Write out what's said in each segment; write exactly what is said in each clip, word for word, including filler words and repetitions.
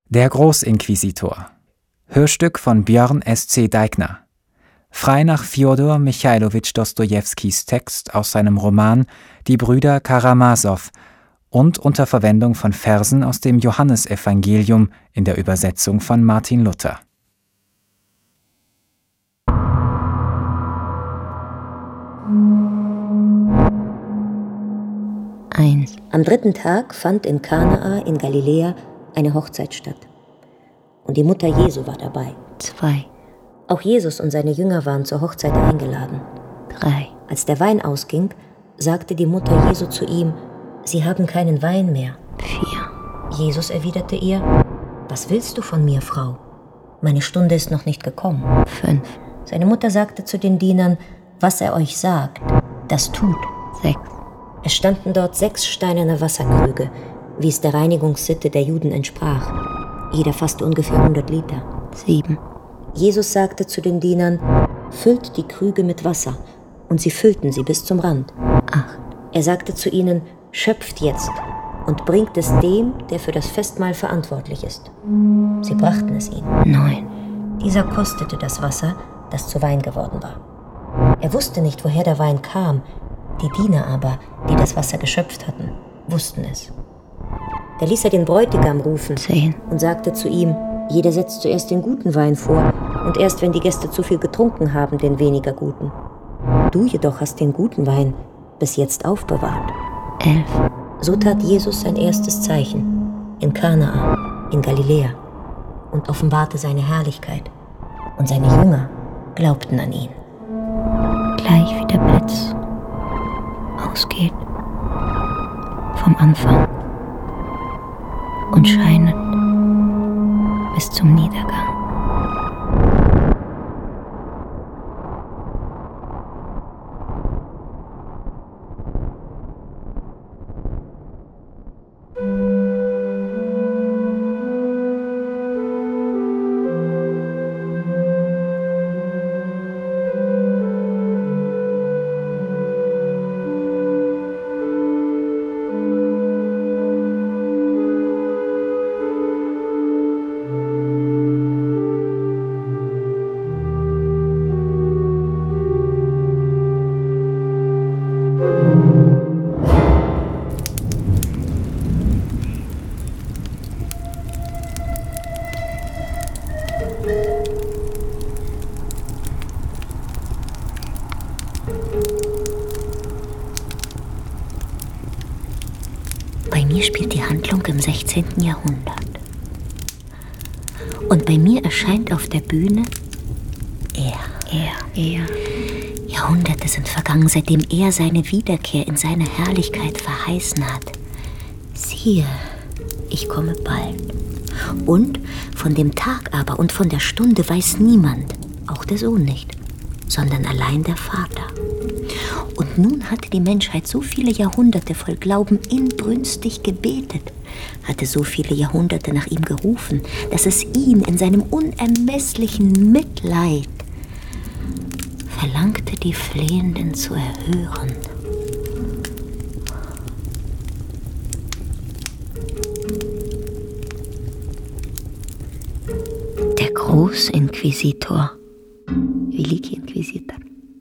Der Großinquisitor. Hörstück von Björn S C Deigner. Frei nach Fjodor Michailowitsch Dostojewskis Text aus seinem Roman Die Brüder Karamasow und unter Verwendung von Versen aus dem Johannesevangelium in der Übersetzung von Martin Luther. eins. Am dritten Tag fand in Kanaa in Galiläa eine Hochzeit statt. Und die Mutter Jesu war dabei. zwei. Auch Jesus und seine Jünger waren zur Hochzeit eingeladen. drei. Als der Wein ausging, sagte die Mutter Jesu zu ihm, Sie haben keinen Wein mehr. vier. Jesus erwiderte ihr, Was willst du von mir, Frau? Meine Stunde ist noch nicht gekommen. fünf. Seine Mutter sagte zu den Dienern, Was er euch sagt, das tut. sechs. Es standen dort sechs steinerne Wasserkrüge, wie es der Reinigungssitte der Juden entsprach. Jeder fasste ungefähr hundert Liter. sieben. Jesus sagte zu den Dienern, Füllt die Krüge mit Wasser. Und sie füllten sie bis zum Rand. acht. Er sagte zu ihnen, Schöpft jetzt und bringt es dem, der für das Festmahl verantwortlich ist. Sie brachten es ihm. neun. Dieser kostete das Wasser, das zu Wein geworden war. Er wusste nicht, woher der Wein kam. Die Diener aber, die das Wasser geschöpft hatten, wussten es. Da ließ er den Bräutigam rufen zehn. und sagte zu ihm, Jeder setzt zuerst den guten Wein vor und erst, wenn die Gäste zu viel getrunken haben, den weniger guten. Du jedoch hast den guten Wein bis jetzt aufbewahrt. elf. So tat Jesus sein erstes Zeichen in Kanaa, in Galiläa, und offenbarte seine Herrlichkeit. Und seine Jünger glaubten an ihn. Gleich wie der Blitz ausgeht vom Anfang und scheinet bis zum Niedergang. Bei mir spielt die Handlung im sechzehnten. Jahrhundert. Und bei mir erscheint auf der Bühne er. Er. Er. Jahrhunderte sind vergangen, seitdem er seine Wiederkehr in seine Herrlichkeit verheißen hat. Siehe, ich komme bald. Und von dem Tag aber und von der Stunde weiß niemand, auch der Sohn nicht, sondern allein der Vater. Und nun hatte die Menschheit so viele Jahrhunderte voll Glauben inbrünstig gebetet, hatte so viele Jahrhunderte nach ihm gerufen, dass es ihn in seinem unermesslichen Mitleid verlangte, die Flehenden zu erhören. Der Großinquisitor, Великий Инквизитор.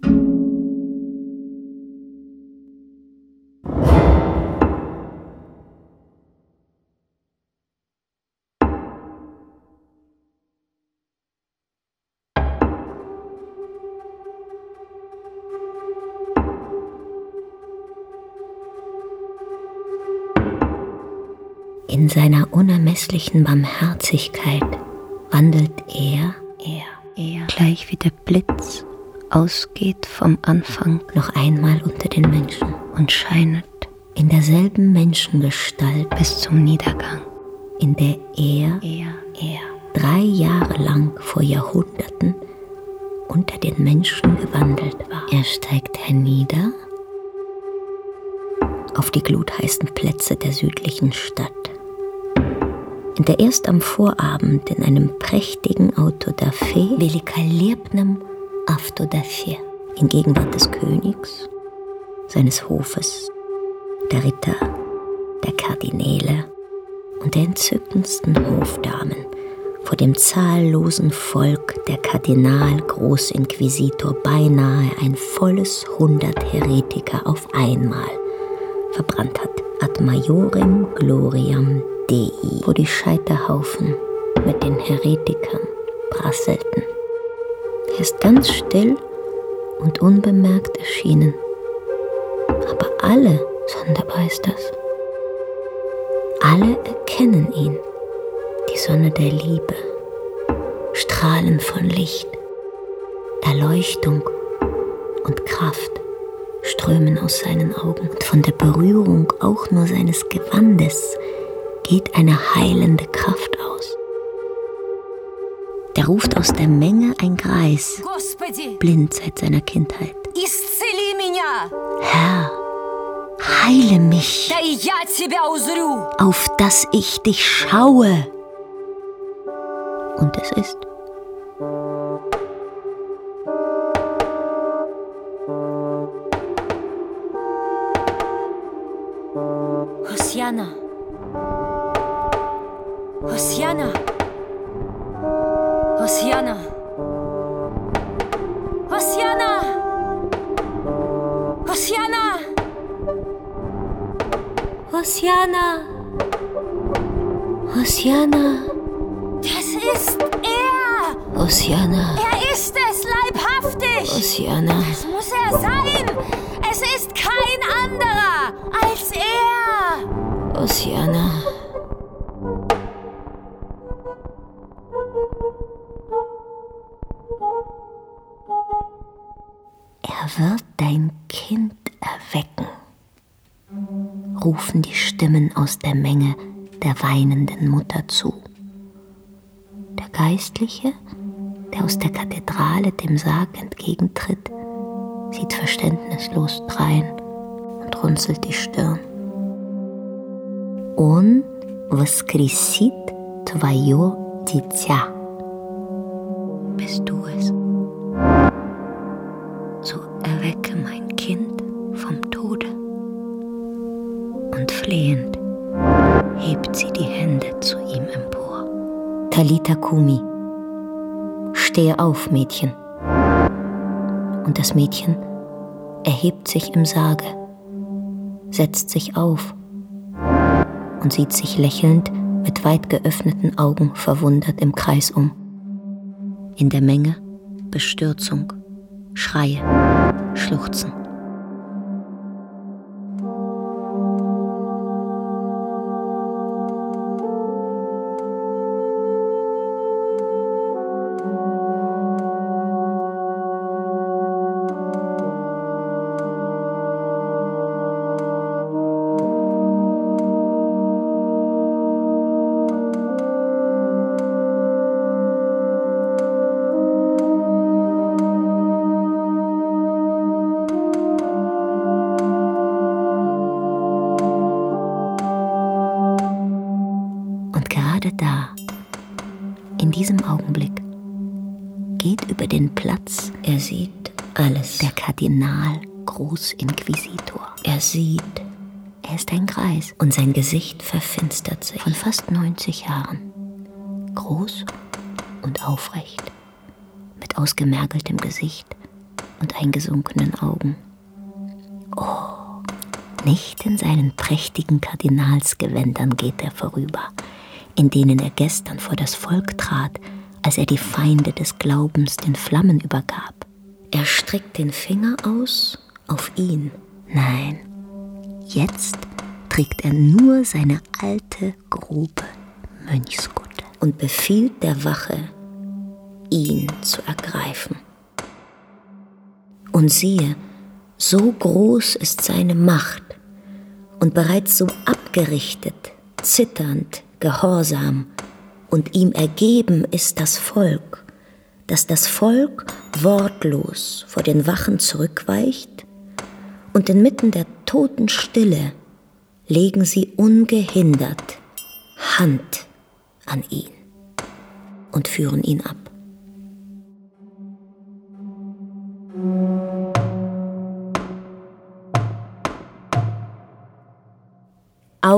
In seiner unermesslichen Barmherzigkeit wandelt er, er, er, gleich wie der Blitz ausgeht vom Anfang, noch einmal unter den Menschen und scheinet in derselben Menschengestalt bis zum Niedergang, in der er, er, er drei Jahre lang vor Jahrhunderten unter den Menschen gewandelt war. Er steigt hernieder auf die glutheißen Plätze der südlichen Stadt, in der erst am Vorabend in einem prächtigen Autodafé, великолепном Автодafé, in Gegenwart des Königs, seines Hofes, der Ritter, der Kardinäle und der entzückendsten Hofdamen vor dem zahllosen Volk der Kardinal-Großinquisitor beinahe ein volles Hundert Heretiker auf einmal verbrannt hat. Ad majorem gloriam Dei, wo die Scheiterhaufen mit den Heretikern prasselten. Er ist ganz still und unbemerkt erschienen. Aber alle, sonderbar ist das, alle erkennen ihn. Die Sonne der Liebe, Strahlen von Licht, Erleuchtung und Kraft strömen aus seinen Augen. Und von der Berührung auch nur seines Gewandes geht eine heilende Kraft aus. Da ruft aus der Menge ein Greis, blind seit seiner Kindheit. Herr, heile mich, auf dass ich dich schaue. Und es ist. Hosianna! Hosianna! Hosianna! Hosianna! Hosianna! Hosianna! Hosianna! Das ist er! Hosianna! Er ist es, leibhaftig! Hosianna! Das muss er sein! Es ist kein anderer als er! Hosianna! Er wird dein Kind erwecken, rufen die Stimmen aus der Menge der weinenden Mutter zu. Der Geistliche, der aus der Kathedrale dem Sarg entgegentritt, sieht verständnislos drein und runzelt die Stirn. Он воскресит твое дитя. Bist du es? So erwecke mein Kind vom Tode. Und flehend hebt sie die Hände zu ihm empor. Talita Kumi, stehe auf, Mädchen. Und das Mädchen erhebt sich im Sarge, setzt sich auf und sieht sich lächelnd mit weit geöffneten Augen verwundert im Kreis um. In der Menge Bestürzung, Schreie, Schluchzen. Da, in diesem Augenblick, geht über den Platz, er sieht alles, der Kardinal Großinquisitor. Er sieht, er ist ein Greis und sein Gesicht verfinstert sich. Von fast neunzig Jahren, groß und aufrecht, mit ausgemergeltem Gesicht und eingesunkenen Augen. Oh, nicht in seinen prächtigen Kardinalsgewändern geht er vorüber, in denen er gestern vor das Volk trat, als er die Feinde des Glaubens den Flammen übergab. Er streckt den Finger aus auf ihn. Nein, jetzt trägt er nur seine alte, grobe Mönchskutte und befiehlt der Wache, ihn zu ergreifen. Und siehe, so groß ist seine Macht und bereits so abgerichtet, zitternd, gehorsam und ihm ergeben ist das Volk, dass das Volk wortlos vor den Wachen zurückweicht und inmitten der toten Stille legen sie ungehindert Hand an ihn und führen ihn ab.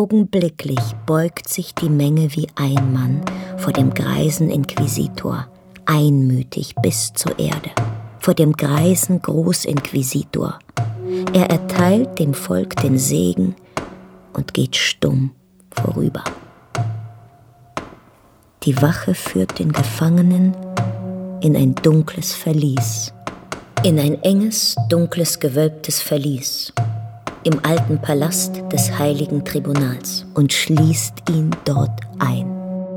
Augenblicklich beugt sich die Menge wie ein Mann vor dem greisen Inquisitor, einmütig bis zur Erde, vor dem greisen Großinquisitor. Er erteilt dem Volk den Segen und geht stumm vorüber. Die Wache führt den Gefangenen in ein dunkles Verlies, in ein enges, dunkles, gewölbtes Verlies, im alten Palast des Heiligen Tribunals und schließt ihn dort ein.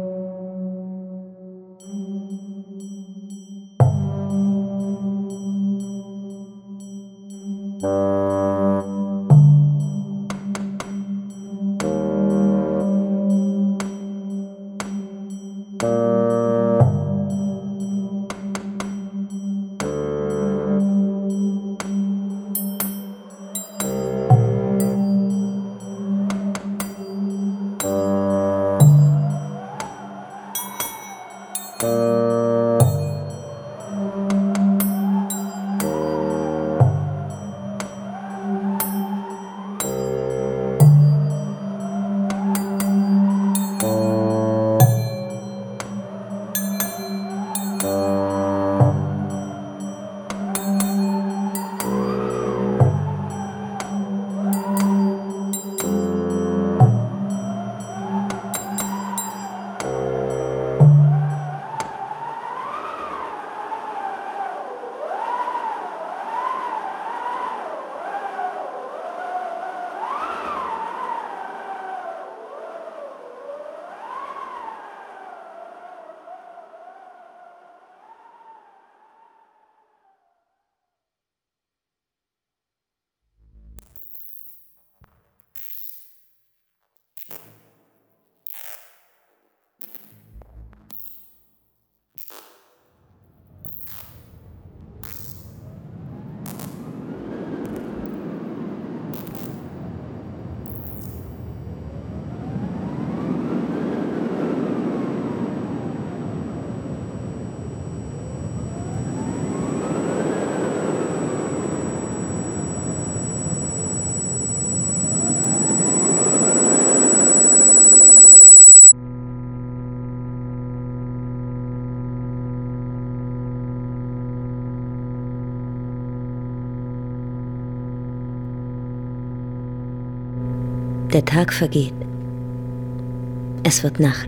Der Tag vergeht. Es wird Nacht.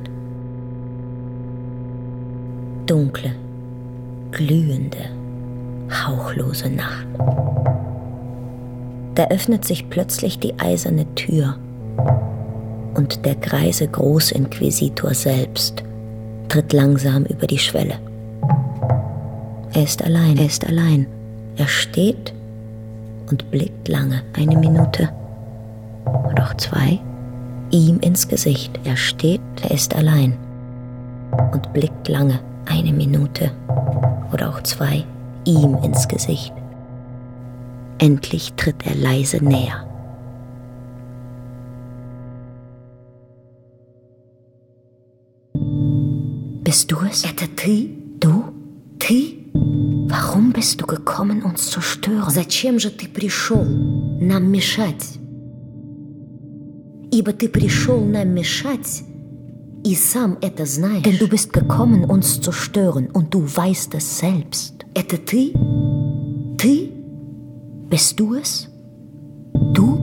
Dunkle, glühende, hauchlose Nacht. Da öffnet sich plötzlich die eiserne Tür und der greise Großinquisitor selbst tritt langsam über die Schwelle. Er ist allein, er ist allein. Er steht und blickt lange, eine Minute oder auch zwei, ihm ins Gesicht. Er steht, er ist allein und blickt lange, eine Minute oder auch zwei, ihm ins Gesicht. Endlich tritt er leise näher. Bist du es? Это ты? Du? Ты? Warum bist du gekommen, uns zu stören? Зачем же ты пришел нам мешать? Ибо ты пришел нам мешать, и сам это знаешь. Denn du bist gekommen, uns zu stören, und du weißt es selbst. Это ты? Ты? Bist du es? Du?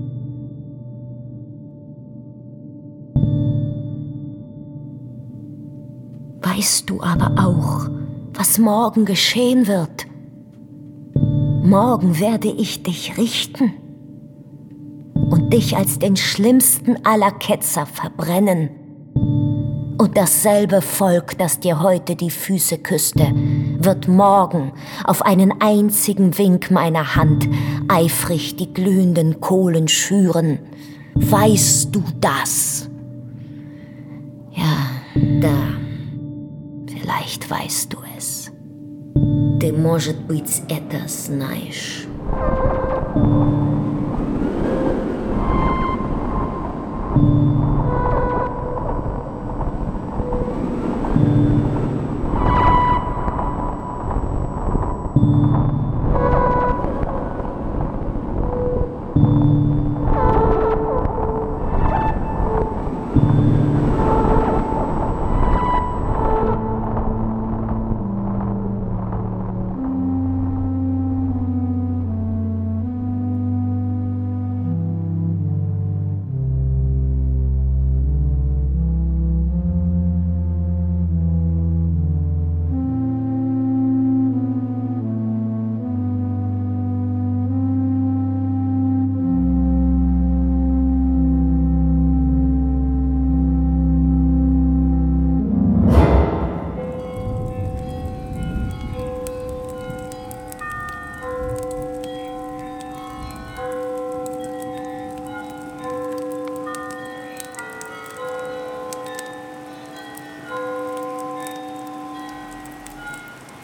Weißt du aber auch, was morgen geschehen wird? Morgen werde ich dich richten und dich als den schlimmsten aller Ketzer verbrennen. Und dasselbe Volk, das dir heute die Füße küsste, wird morgen auf einen einzigen Wink meiner Hand eifrig die glühenden Kohlen schüren. Weißt du das? Ja, da. Vielleicht weißt du es. Ты, может быть, это знаешь.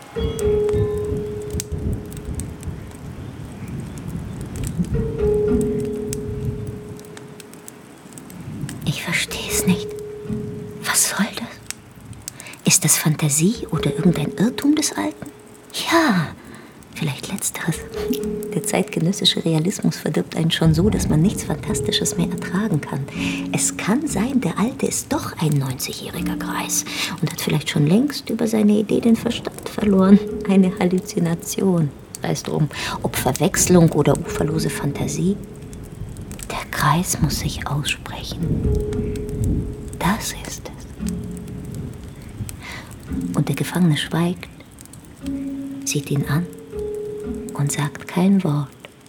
Ich verstehe es nicht. Was soll das? Ist das Fantasie oder irgendein Irrtum des Alten? Ja, vielleicht Letzteres. Der zeitgenössische Realismus verdirbt einen schon so, dass man nichts Fantastisches mehr ertragen kann. Es kann sein, der Alte ist doch ein neunzigjähriger Greis und hat vielleicht schon längst über seine Idee den Verstand verloren. Eine Halluzination. Sei es drum, ob Verwechslung oder uferlose Fantasie. Der Greis muss sich aussprechen. Das ist es. Und der Gefangene schweigt, sieht ihn an und sagt kein Wort.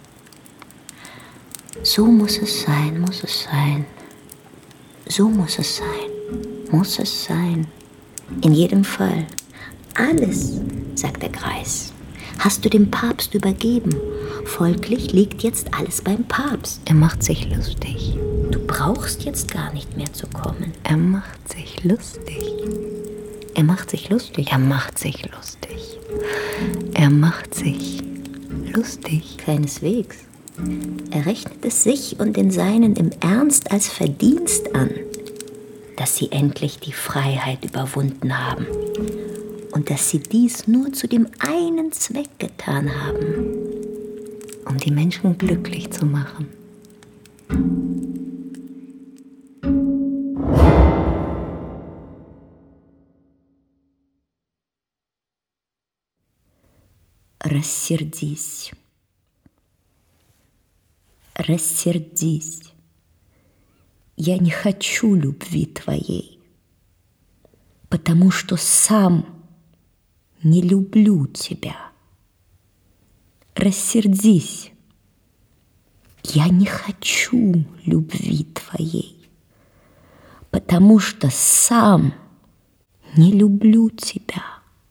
So muss es sein, muss es sein. So muss es sein, muss es sein. In jedem Fall. Alles, sagt der Greis, hast du dem Papst übergeben. Folglich liegt jetzt alles beim Papst. Er macht sich lustig. Du brauchst jetzt gar nicht mehr zu kommen. Er macht sich lustig. Er macht sich lustig. Er macht sich lustig. Er macht sich lustig. Keineswegs. Er rechnet es sich und den Seinen im Ernst als Verdienst an, dass sie endlich die Freiheit überwunden haben und dass sie dies nur zu dem einen Zweck getan haben, um die Menschen glücklich zu machen. Рассердись. Рассердись. Я не хочу любви твоей, потому что сам не люблю тебя. Рассердись. Я не хочу любви твоей, потому что сам не люблю тебя.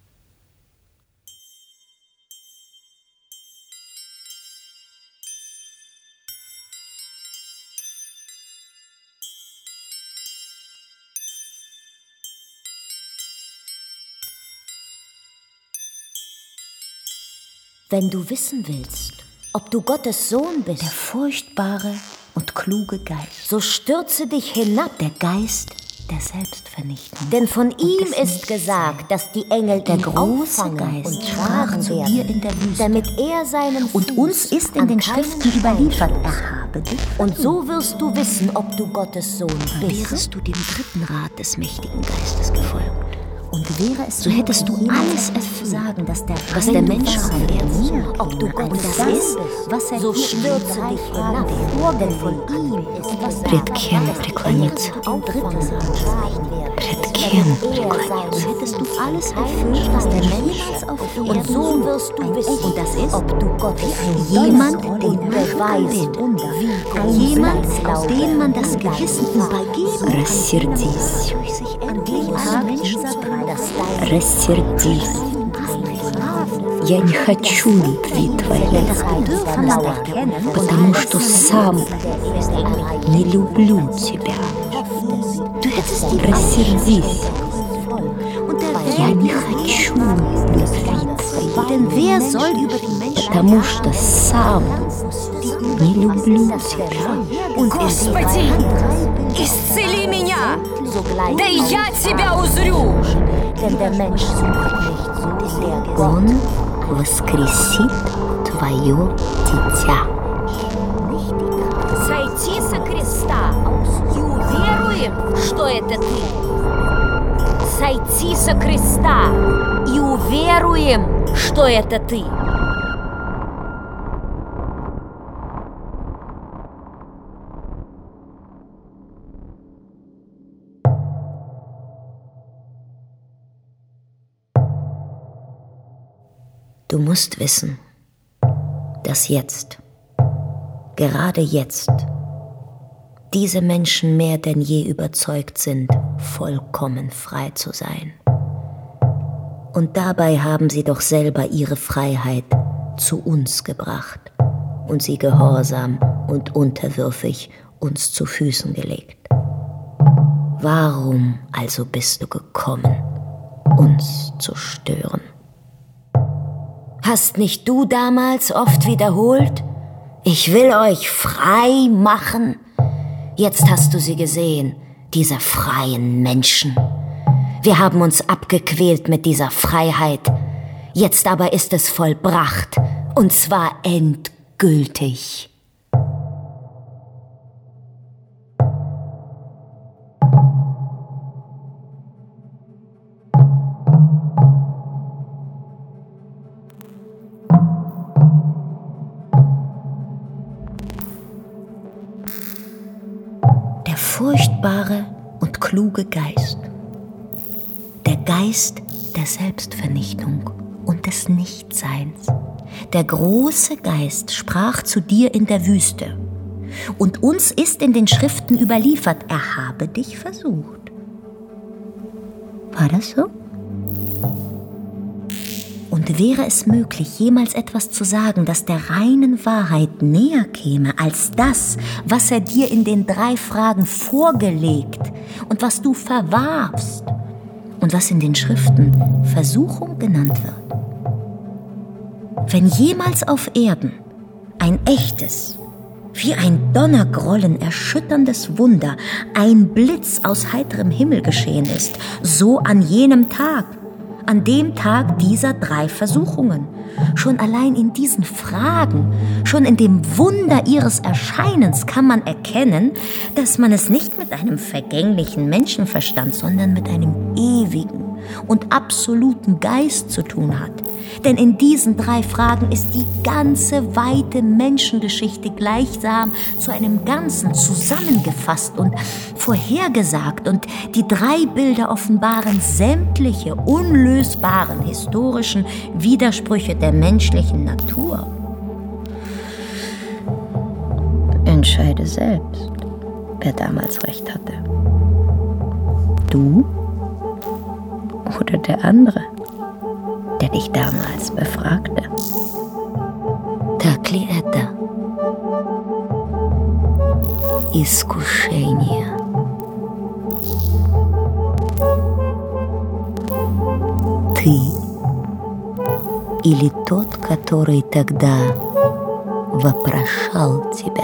Wenn du wissen willst, ob du Gottes Sohn bist, Der furchtbare und kluge Geist, so stürze dich hinab, der Geist der Selbstvernichtung. denn von ihm des ist Nichts gesagt, dass die Engel Der ihn große auffangen Geist und sprach tragen zu werden, dir in der Wüste. damit er seinen Und Fuß uns ist in an den keinen Schriften Stein überliefert, stößt. erhabe dich. Und so wirst du wissen, ob du Gottes Sohn bist. Wärest du dem dritten Rat des mächtigen Geistes gefolgt, Und wäre es so hättest du alles erfüllt, erfüllt, sagen, dass der, was Wenn der du Mensch weißt, auf Erden ob du Gottes und das Sohn ist, bist, was er so hier in den stürze drei dich Fragen hinab, denn von ihm ist was Пред кем преклониться? Пред кем преклониться? So hättest du alles erfüllt, was der Mensch auf Erden und so wirst du wissen, und das ist, ob du Gottes jemand, Sohn den und beweist, wie jemand, groß dem man das dein Gewissen Glaube übergeben ist. Рассердись. An dem alle Menschen sagen, dass dein Рассердись. Я не хочу любви твоей, потому что сам не люблю тебя. Рассердись. Я не хочу любви твоей, Denn wer soll über die Menschen потому что сам не люблю тебя. Господи, исцели меня! Да и я тебя узрю! Denn der Mensch sucht nicht so sehr Gott. Он воскресит твое дитя. Сойти со креста и уверуем, что это ты. Сойти со креста и уверуем, что это ты. Du musst wissen, dass jetzt, gerade jetzt, diese Menschen mehr denn je überzeugt sind, vollkommen frei zu sein. Und dabei haben sie doch selber ihre Freiheit zu uns gebracht und sie gehorsam und unterwürfig uns zu Füßen gelegt. Warum? Warum also bist du gekommen, uns zu stören? Hast nicht du damals oft wiederholt? Ich will euch frei machen. Jetzt hast du sie gesehen, diese freien Menschen. Wir haben uns abgequält mit dieser Freiheit. Jetzt aber ist es vollbracht, und zwar endgültig. Der furchtbare und kluge Geist. Der Geist der Selbstvernichtung und des Nichtseins. Der große Geist sprach zu dir in der Wüste. Und uns ist in den Schriften überliefert, er habe dich versucht. War das so? Und wäre es möglich, jemals etwas zu sagen, das der reinen Wahrheit näher käme, als das, was er dir in den drei Fragen vorgelegt und was du verwarfst und was in den Schriften Versuchung genannt wird? Wenn jemals auf Erden ein echtes, wie ein Donnergrollen erschütterndes Wunder, ein Blitz aus heiterem Himmel geschehen ist, so an jenem Tag, an dem Tag dieser drei Versuchungen. Schon allein in diesen Fragen, schon in dem Wunder ihres Erscheinens kann man erkennen, dass man es nicht mit einem vergänglichen Menschenverstand, sondern mit einem ewigen und absoluten Geist zu tun hat. Denn in diesen drei Fragen ist die ganze weite Menschengeschichte gleichsam zu einem Ganzen zusammengefasst und vorhergesagt, und die drei Bilder offenbaren sämtliche unlösbaren historischen Widersprüche der menschlichen Natur. Entscheide selbst, wer damals recht hatte. Du oder der andere, der dich damals befragte. Так ли это? Искушение. Ты или тот, который тогда вопрошал тебя?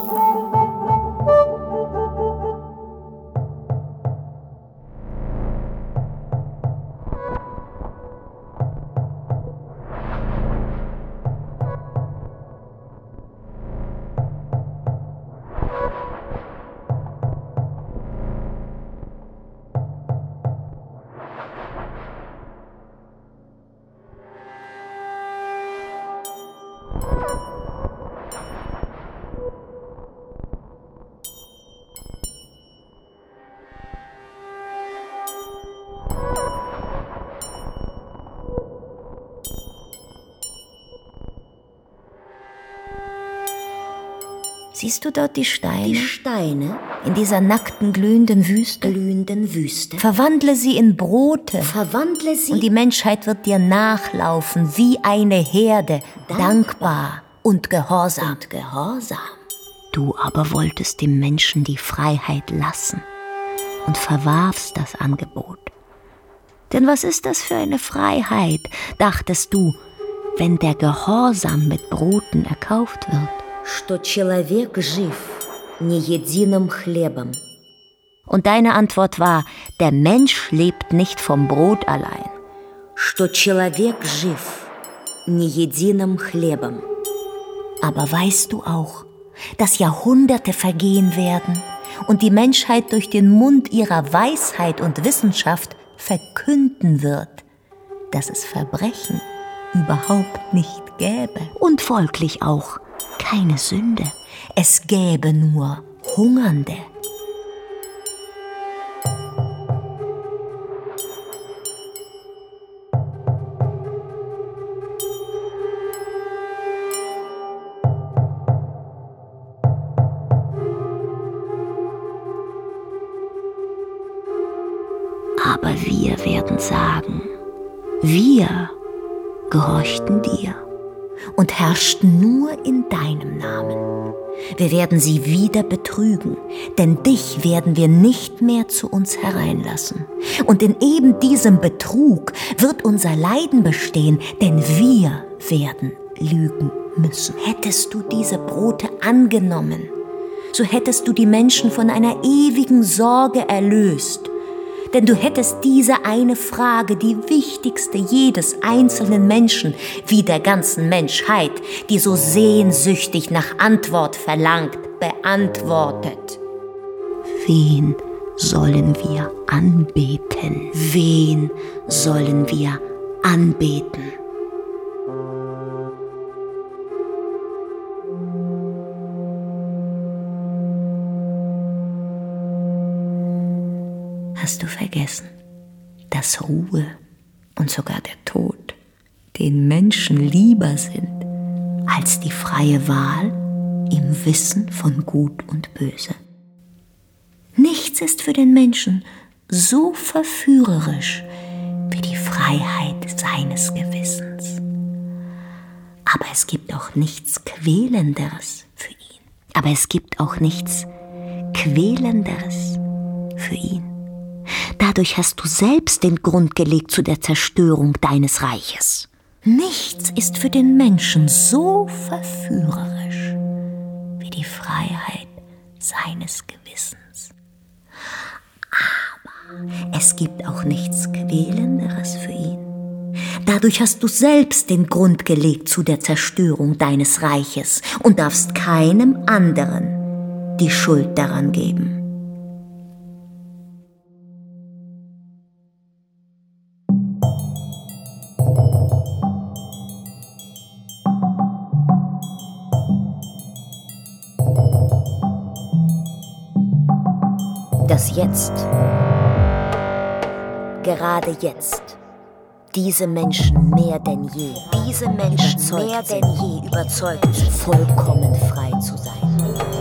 Siehst du dort die Steine? Die Steine in dieser nackten, glühenden Wüste? Glühenden Wüste. Verwandle sie in Brote. Verwandle sie. Und die Menschheit wird dir nachlaufen wie eine Herde, dankbar, dankbar und gehorsam. Und gehorsam. Du aber wolltest dem Menschen die Freiheit lassen und verwarfst das Angebot. Denn was ist das für eine Freiheit, dachtest du, wenn der Gehorsam mit Broten erkauft wird? Что человек жив не единым хлебом. Und deine Antwort war, der Mensch lebt nicht vom Brot allein. Что человек жив не единым хлебом. Aber weißt du auch, dass Jahrhunderte vergehen werden und die Menschheit durch den Mund ihrer Weisheit und Wissenschaft verkünden wird, dass es Verbrechen überhaupt nicht gäbe und folglich auch keine Sünde. Es gäbe nur Hungernde. Aber wir werden sagen, wir gehorchten dir und herrschten nur in deinem Namen. Wir werden sie wieder betrügen, denn dich werden wir nicht mehr zu uns hereinlassen. Und in eben diesem Betrug wird unser Leiden bestehen, denn wir werden lügen müssen. Hättest du diese Brote angenommen, so hättest du die Menschen von einer ewigen Sorge erlöst. Denn du hättest diese eine Frage, die wichtigste jedes einzelnen Menschen, wie der ganzen Menschheit, die so sehnsüchtig nach Antwort verlangt, beantwortet. Wen sollen wir anbeten? Wen sollen wir anbeten? Hast du vergessen, dass Ruhe und sogar der Tod den Menschen lieber sind als die freie Wahl im Wissen von Gut und Böse? Nichts ist für den Menschen so verführerisch wie die Freiheit seines Gewissens. Aber es gibt auch nichts Quälenderes für ihn. Aber es gibt auch nichts Quälenderes für ihn. Dadurch hast du selbst den Grund gelegt zu der Zerstörung deines Reiches. Nichts ist für den Menschen so verführerisch wie die Freiheit seines Gewissens. Aber es gibt auch nichts Quälenderes für ihn. Dadurch hast du selbst den Grund gelegt zu der Zerstörung deines Reiches und darfst keinem anderen die Schuld daran geben. Dass jetzt, gerade jetzt, diese Menschen mehr denn je, diese Menschen mehr denn je überzeugt sind, vollkommen frei zu sein.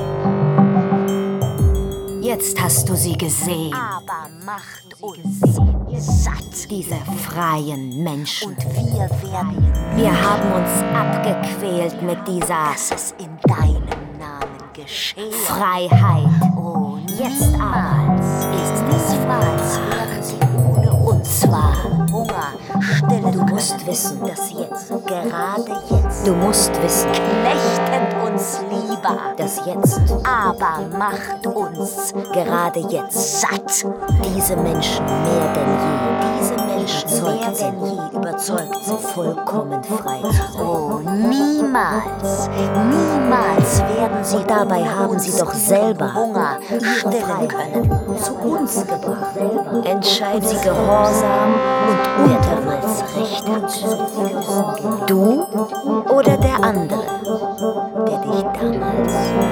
Jetzt hast du sie gesehen. Aber macht uns satt, diese freien Menschen. Und wir werden. Wir haben uns abgequält mit dieser. Dass es in deinem Namen geschehe. Freiheit. Oh, jetzt aber ist es frei. Werden sie ohne uns zwar Hunger, Stille. Du musst wissen, dass jetzt, gerade jetzt, du musst wissen, knechtet uns lieber, das jetzt, aber macht uns gerade jetzt satt. Diese Menschen mehr denn je, diese Menschen mehr denn je überzeugt sind, vollkommen frei zu sein. Oh, niemals, niemals werden sie, dabei haben sie doch selber Hunger stillen können, zu uns gebracht. Entscheiden sie gehorsam und Urteilsrecht hat. Du oder der andere, der dich damals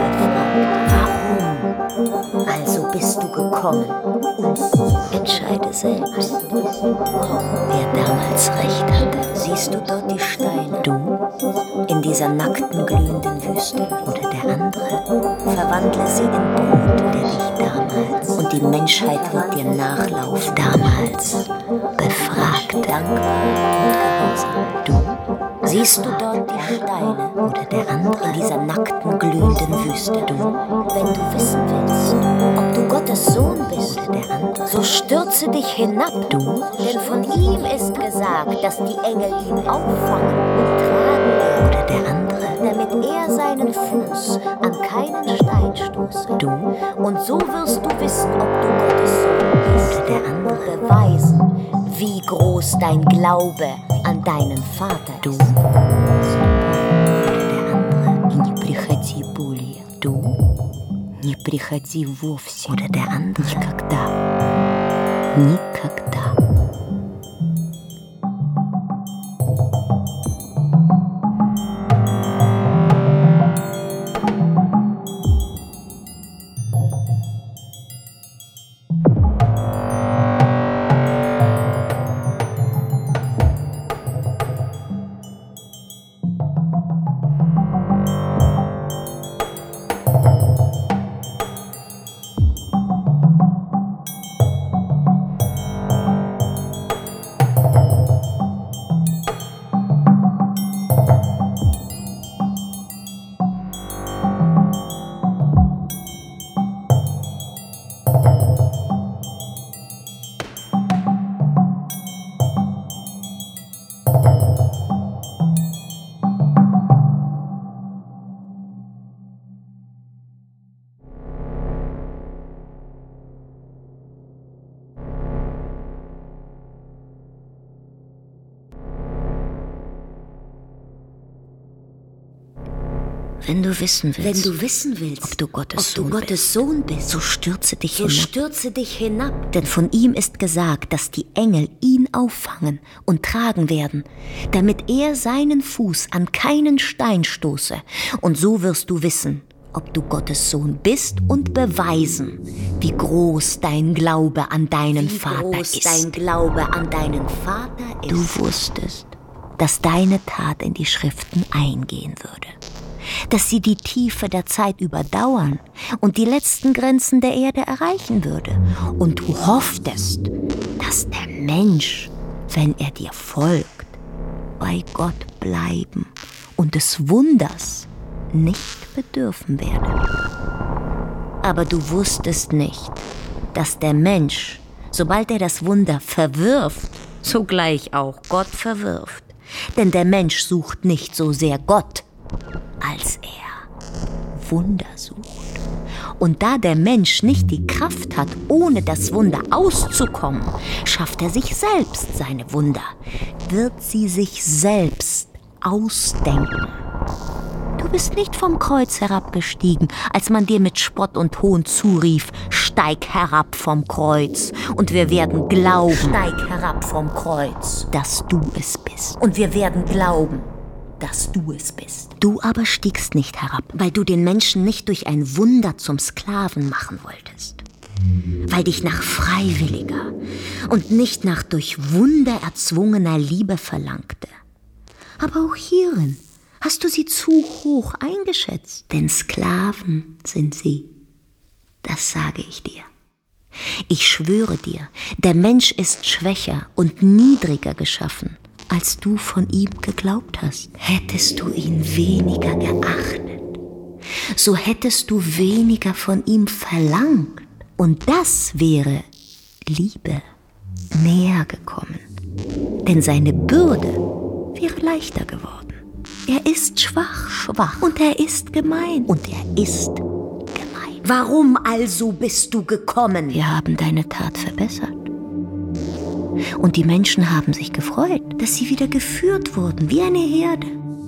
fragt, warum also bist du gekommen? Entscheide selbst, wer damals recht hatte. Siehst du dort die Steine? Du in dieser nackten, glühenden Wüste oder der andere? Verwandle sie in Brot, der dich damals, und die Menschheit wird dir nachlaufen, damals befragt, dankbar und gehorsam. Du, siehst du dort die Steine oder der andere in dieser nackten, glühenden Wüste? Du, wenn du wissen willst, ob du Gottes Sohn bist oder der andere, so stürze dich hinab, du, denn von ihm ist gesagt, dass die Engel ihn auffangen und tragen werden, oder der andere, damit er seinen Fuß an keinen Stein stoße. Du, und so wirst du wissen, ob du Gottes Sohn bist, oder der andere, beweisen, wie groß dein Glaube an deinen Vater ist. Du, oder der andere, не приходи более. Du, не приходи вовсе, oder der andere, никогда, никогда. Wenn du wissen willst, Wenn du wissen willst, ob du Gottes, ob du Sohn, Gottes bist, Sohn bist, so stürze dich so hinab. stürze dich hinab. Denn von ihm ist gesagt, dass die Engel ihn auffangen und tragen werden, damit er seinen Fuß an keinen Stein stoße. Und so wirst du wissen, ob du Gottes Sohn bist und beweisen, wie groß dein Glaube an deinen Wie Vater groß ist. dein Glaube an deinen Vater ist. Du wusstest, dass deine Tat in die Schriften eingehen würde, dass sie die Tiefe der Zeit überdauern und die letzten Grenzen der Erde erreichen würde. Und du hofftest, dass der Mensch, wenn er dir folgt, bei Gott bleiben und des Wunders nicht bedürfen werde. Aber du wusstest nicht, dass der Mensch, sobald er das Wunder verwirft, sogleich auch Gott verwirft. Denn der Mensch sucht nicht so sehr Gott, als er Wunder sucht. Und da der Mensch nicht die Kraft hat, ohne das Wunder auszukommen, schafft er sich selbst seine Wunder, wird sie sich selbst ausdenken. Du bist nicht vom Kreuz herabgestiegen, als man dir mit Spott und Hohn zurief, steig herab vom Kreuz und wir werden glauben, Steig herab vom Kreuz, dass du es bist. und wir werden glauben, dass du es bist. Du aber stiegst nicht herab, weil du den Menschen nicht durch ein Wunder zum Sklaven machen wolltest, weil dich nach freiwilliger und nicht nach durch Wunder erzwungener Liebe verlangte. Aber auch hierin hast du sie zu hoch eingeschätzt, denn Sklaven sind sie. Das sage ich dir. Ich schwöre dir, der Mensch ist schwächer und niedriger geschaffen, als du von ihm geglaubt hast. Hättest du ihn weniger geachtet, so hättest du weniger von ihm verlangt. Und das wäre Liebe näher gekommen. Denn seine Bürde wäre leichter geworden. Er ist schwach, schwach. Und er ist gemein. Und er ist gemein. Warum also bist du gekommen? Wir haben deine Tat verbessert. Und die Menschen haben sich gefreut, dass sie wieder geführt wurden wie eine Herde.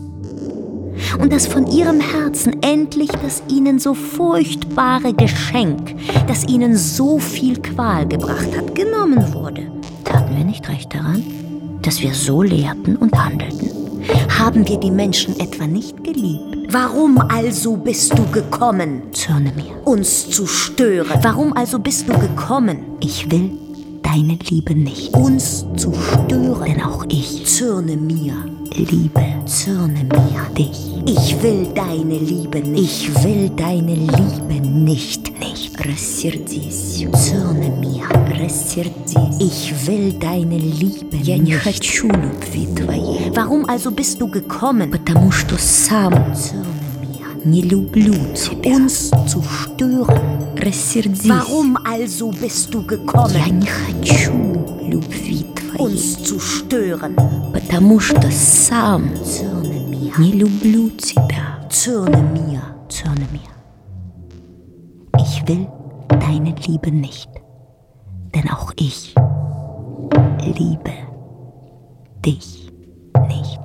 Und dass von ihrem Herzen endlich das ihnen so furchtbare Geschenk, das ihnen so viel Qual gebracht hat, genommen wurde. Taten wir nicht recht daran, dass wir so lehrten und handelten? Haben wir die Menschen etwa nicht geliebt? Warum also bist du gekommen? Zürne mir. Uns zu stören. Warum also bist du gekommen? Ich will deine Liebe nicht. Uns zu stören. Denn auch ich Zürne mir. liebe, zürne mir dich. Ich will deine Liebe nicht. Ich will deine Liebe nicht. Nicht. Рассердись. Zürne mir. Рассердись. Ich will deine Liebe Я не nicht. хочу любви твоей. Warum also bist du gekommen? Потому что сам Zürne mir. не люблю тебя. Uns zu stören. Рассердись. Warum also bist du gekommen? Я не хочу любви твоей. Uns zu stören. Потому что сам Zürne mir. не люблю тебя. Zürne mir. Zürne mir. Ich will deine Liebe nicht, denn auch ich liebe dich nicht.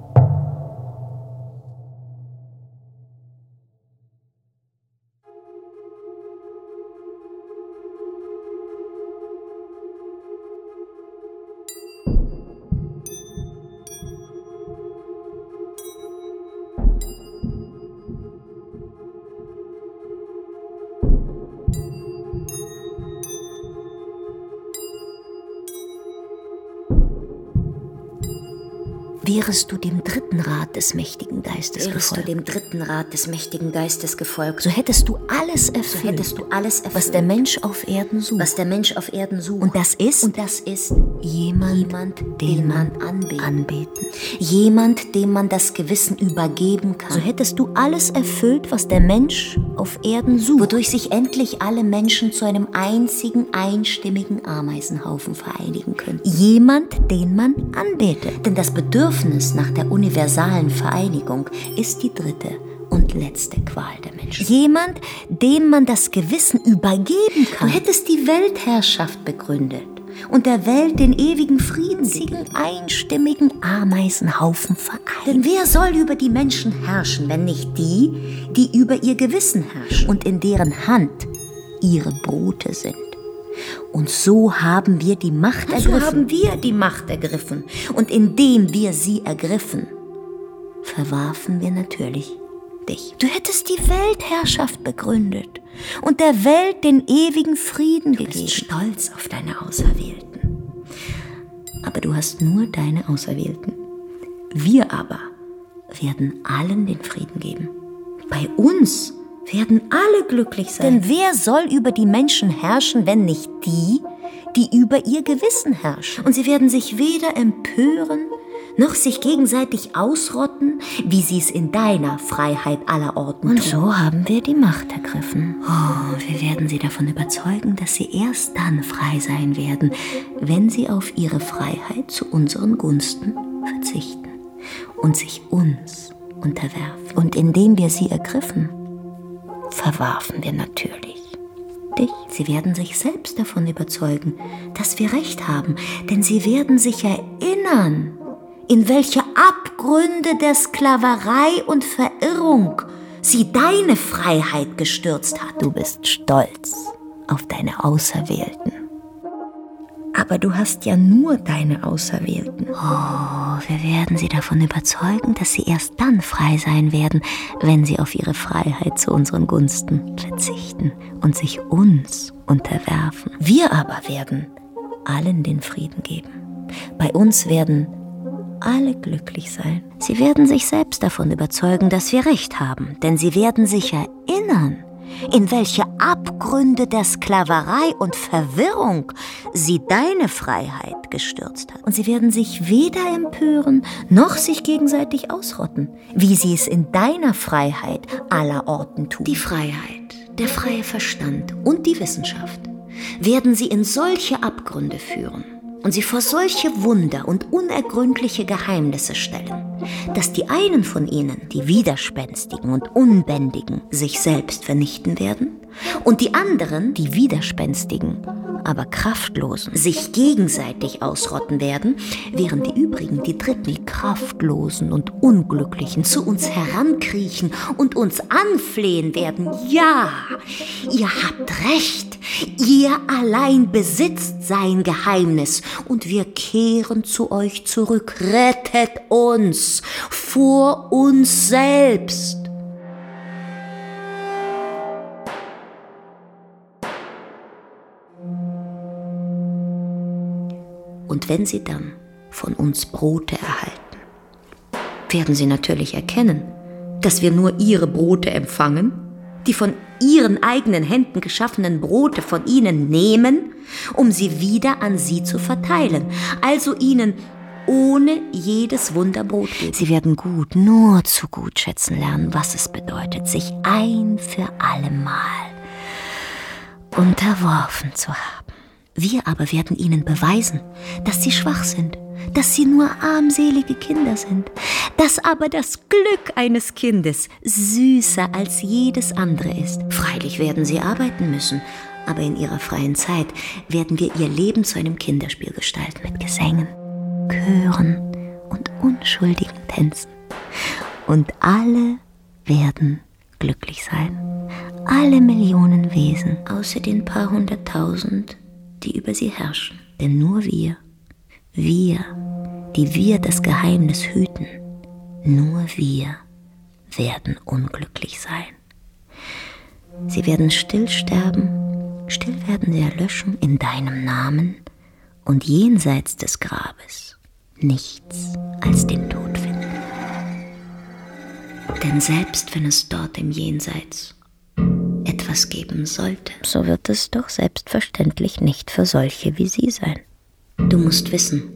Wärest du dem dritten Rat des mächtigen Geistes Wärest du gefolgt, dem dritten Rat des mächtigen Geistes gefolgt, so hättest du alles erfüllt, so hättest du alles erfüllt, was der Mensch auf Erden sucht. was der Mensch auf Erden sucht. Und das ist, Und das ist jemand, jemand, den den man man anbetet. anbeten. Jemand, dem man das Gewissen übergeben kann. So hättest du alles erfüllt, was der Mensch auf Erden sucht. wodurch sich endlich alle Menschen zu einem einzigen, einstimmigen Ameisenhaufen vereinigen könnten. Jemand, den man anbetet. Denn das Bedürfnis nach der universalen Vereinigung ist die dritte und letzte Qual der Menschen. Jemand, dem man das Gewissen übergeben Du kann. hättest die Weltherrschaft begründet und der Welt den ewigen Frieden, einstimmigen Ameisenhaufen vereint. Denn wer soll über die Menschen herrschen, wenn nicht die, die über ihr Gewissen herrschen und in deren Hand ihre Brote sind? Und so haben wir die Macht ergriffen. So haben wir die Macht ergriffen. Und indem wir sie ergriffen, verwarfen wir natürlich dich. Du hättest die Weltherrschaft begründet und der Welt den ewigen Frieden gegeben. Du bist stolz auf deine Auserwählten. Aber du hast nur deine Auserwählten. Wir aber werden allen den Frieden geben. Bei uns werden alle glücklich sein. Denn wer soll über die Menschen herrschen, wenn nicht die, die über ihr Gewissen herrschen? Und sie werden sich weder empören, noch sich gegenseitig ausrotten, wie sie es in deiner Freiheit allerorten tun. Und so haben wir die Macht ergriffen. Oh, wir werden sie davon überzeugen, dass sie erst dann frei sein werden, wenn sie auf ihre Freiheit zu unseren Gunsten verzichten und sich uns unterwerfen. Und indem wir sie ergriffen, verwarfen wir natürlich dich. Sie werden sich selbst davon überzeugen, dass wir Recht haben, denn sie werden sich erinnern, in welche Abgründe der Sklaverei und Verirrung sie deine Freiheit gestürzt hat. Du bist stolz auf deine Auserwählten. Aber du hast ja nur deine Auserwählten. Oh, wir werden sie davon überzeugen, dass sie erst dann frei sein werden, wenn sie auf ihre Freiheit zu unseren Gunsten verzichten und sich uns unterwerfen. Wir aber werden allen den Frieden geben. Bei uns werden alle glücklich sein. Sie werden sich selbst davon überzeugen, dass wir Recht haben, denn sie werden sich erinnern, in welche Abgründe der Sklaverei und Verwirrung sie deine Freiheit gestürzt hat. Und sie werden sich weder empören, noch sich gegenseitig ausrotten, wie sie es in deiner Freiheit allerorten tun. Die Freiheit, der freie Verstand und die Wissenschaft werden sie in solche Abgründe führen und sie vor solche Wunder und unergründliche Geheimnisse stellen, dass die einen von ihnen, die Widerspenstigen und Unbändigen, sich selbst vernichten werden und die anderen, die Widerspenstigen, aber Kraftlosen, sich gegenseitig ausrotten werden, während die übrigen, die Dritten, die Kraftlosen und Unglücklichen, zu uns herankriechen und uns anflehen werden. Ja, ihr habt recht, ihr allein besitzt sein Geheimnis und wir kehren zu euch zurück. Rettet uns vor uns selbst. Und wenn sie dann von uns Brote erhalten, werden sie natürlich erkennen, dass wir nur ihre Brote empfangen, die von ihren eigenen Händen geschaffenen Brote von ihnen nehmen, um sie wieder an sie zu verteilen, also ihnen ohne jedes Wunder Brot geben. Sie werden gut, nur zu gut schätzen lernen, was es bedeutet, sich ein für allemal unterworfen zu haben. Wir aber werden ihnen beweisen, dass sie schwach sind, dass sie nur armselige Kinder sind, dass aber das Glück eines Kindes süßer als jedes andere ist. Freilich werden sie arbeiten müssen, aber in ihrer freien Zeit werden wir ihr Leben zu einem Kinderspiel gestalten mit Gesängen, Chören und unschuldigen Tänzen. Und alle werden glücklich sein, alle Millionen Wesen, außer den paar hunderttausend, die über sie herrschen. Denn nur wir, wir, die wir das Geheimnis hüten, nur wir werden unglücklich sein. Sie werden still sterben, still werden sie erlöschen in deinem Namen und jenseits des Grabes nichts als den Tod finden. Denn selbst wenn es dort im Jenseits etwas geben sollte, so wird es doch selbstverständlich nicht für solche wie sie sein. Du musst wissen,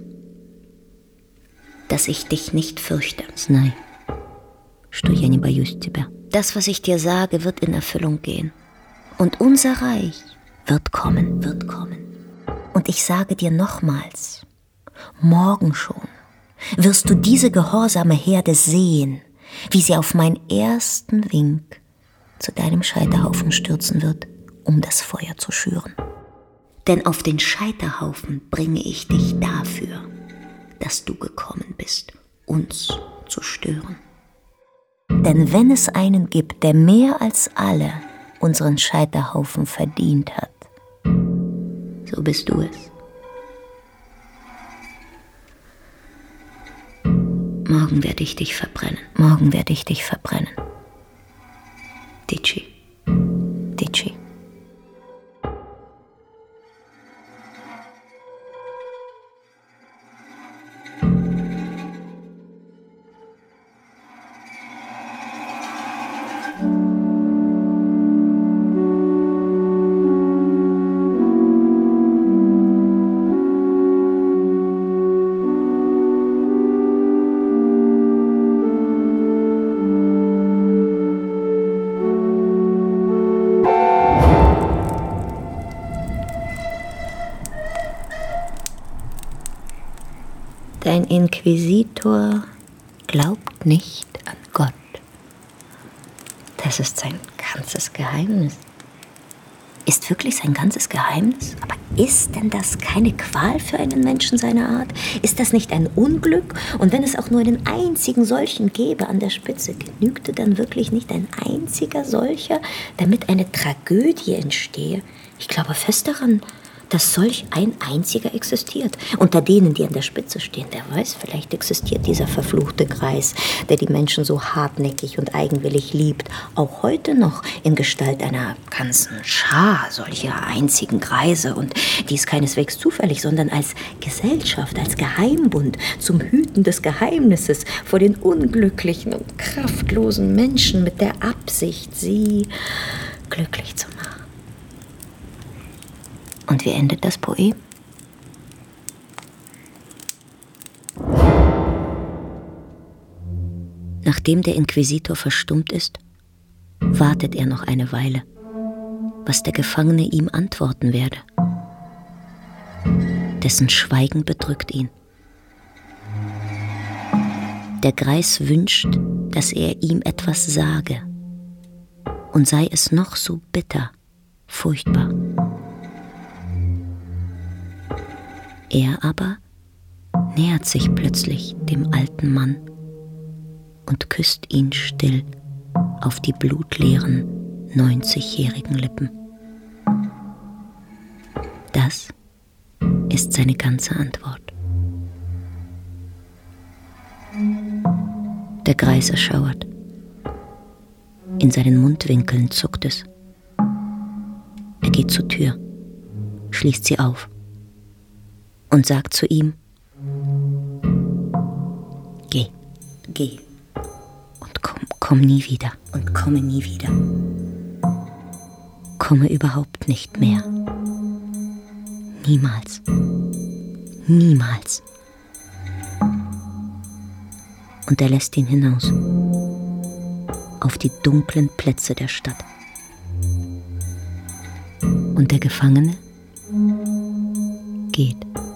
dass ich dich nicht fürchte. Знай, что я не боюсь тебя. Das, was ich dir sage, wird in Erfüllung gehen. Und unser Reich wird kommen, wird kommen. Und ich sage dir nochmals, morgen schon wirst du diese gehorsame Herde sehen, wie sie auf meinen ersten Wink zu deinem Scheiterhaufen stürzen wird, um das Feuer zu schüren. Denn auf den Scheiterhaufen bringe ich dich dafür, dass du gekommen bist, uns zu stören. Denn wenn es einen gibt, der mehr als alle unseren Scheiterhaufen verdient hat, so bist du es. Morgen werde ich dich verbrennen. Morgen werde ich dich verbrennen. Dici. Dici. Dein Inquisitor glaubt nicht an Gott. Das ist sein ganzes Geheimnis. Ist wirklich sein ganzes Geheimnis? Aber ist denn das keine Qual für einen Menschen seiner Art? Ist das nicht ein Unglück? Und wenn es auch nur einen einzigen solchen gäbe an der Spitze, genügte dann wirklich nicht ein einziger solcher, damit eine Tragödie entstehe? Ich glaube fest daran, dass solch ein einziger existiert. Unter denen, die an der Spitze stehen, wer weiß, vielleicht existiert dieser verfluchte Greis, der die Menschen so hartnäckig und eigenwillig liebt, auch heute noch in Gestalt einer ganzen Schar solcher einzigen Greise. Und dies keineswegs zufällig, sondern als Gesellschaft, als Geheimbund zum Hüten des Geheimnisses vor den unglücklichen und kraftlosen Menschen mit der Absicht, sie glücklich zu machen. Und wie endet das Poem? Nachdem der Inquisitor verstummt ist, wartet er noch eine Weile, was der Gefangene ihm antworten werde. Dessen Schweigen bedrückt ihn. Der Greis wünscht, dass er ihm etwas sage, und sei es noch so bitter, furchtbar. Er aber nähert sich plötzlich dem alten Mann und küsst ihn still auf die blutleeren, neunzigjährigen Lippen. Das ist seine ganze Antwort. Der Greis erschauert. In seinen Mundwinkeln zuckt es. Er geht zur Tür, schließt sie auf und sagt zu ihm: Geh, geh und komm, komm nie wieder und komme nie wieder. Komme überhaupt nicht mehr. Niemals. Niemals. Und er lässt ihn hinaus auf die dunklen Plätze der Stadt. Und der Gefangene geht.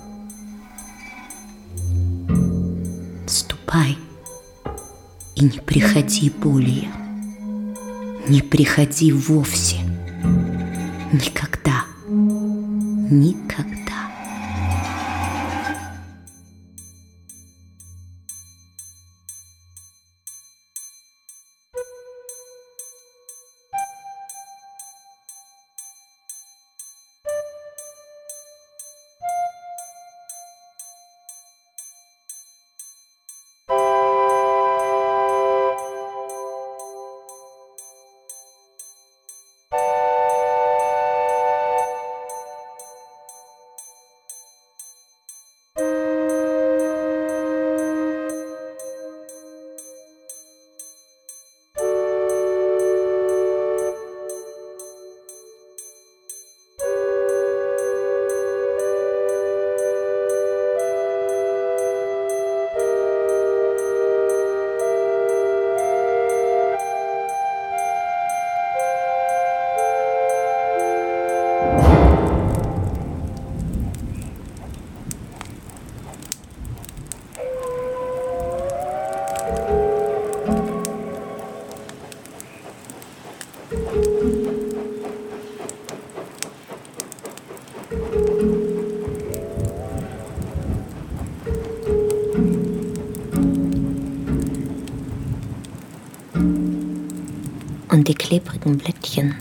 Ступай и не приходи более. Не приходи вовсе. Никогда. Никогда. Und die klebrigen Blättchen.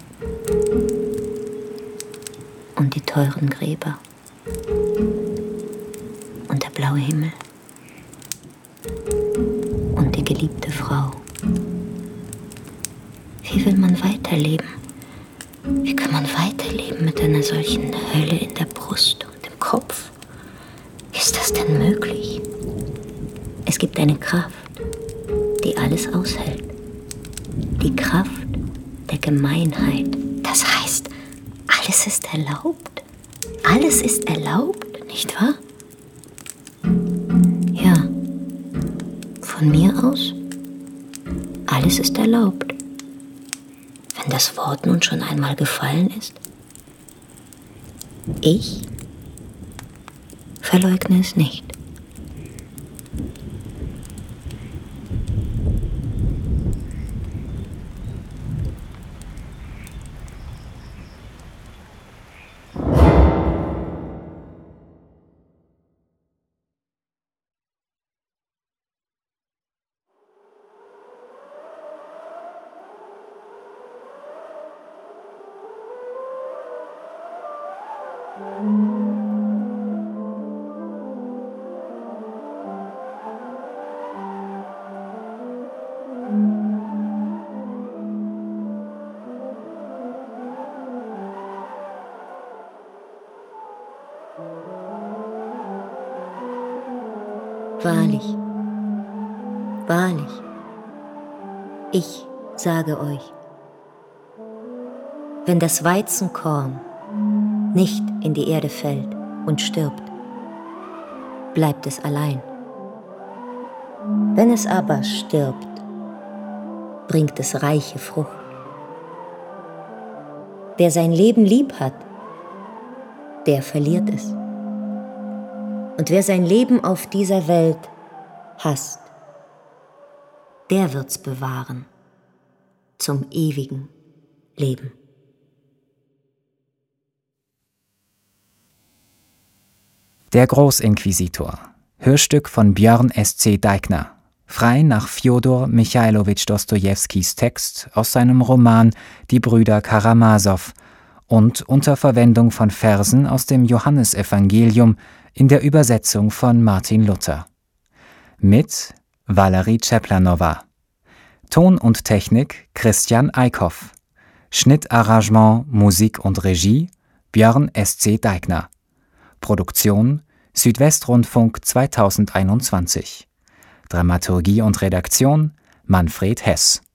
Und die teuren Gräber. Und der blaue Himmel. Und die geliebte Frau. Wie will man weiterleben? Wie kann man weiterleben mit einer solchen Hölle in der Brust und im Kopf? Ist das denn möglich? Es gibt eine Kraft, die alles aushält. Die Kraft der Gemeinheit. Das heißt, alles ist erlaubt. Alles ist erlaubt, nicht wahr? Ja, von mir aus, alles ist erlaubt. Wenn das Wort nun schon einmal gefallen ist. Ich verleugne es nicht. Wahrlich, wahrlich, ich sage euch, wenn das Weizenkorn nicht in die Erde fällt und stirbt, bleibt es allein. Wenn es aber stirbt, bringt es reiche Frucht. Wer sein Leben lieb hat, der verliert es. Und wer sein Leben auf dieser Welt hasst, der wird's bewahren zum ewigen Leben. Der Großinquisitor. Hörstück von Björn S C Deigner. Frei nach Fjodor Michailowitsch Dostojewskis Text aus seinem Roman Die Brüder Karamasow und unter Verwendung von Versen aus dem Johannesevangelium in der Übersetzung von Martin Luther. Mit Valerie Czeplanova. Ton und Technik Christian Eickhoff. Schnitt, Arrangement, Musik und Regie Björn S C Deigner. Produktion Südwestrundfunk zweitausendeinundzwanzig. Dramaturgie und Redaktion Manfred Hess.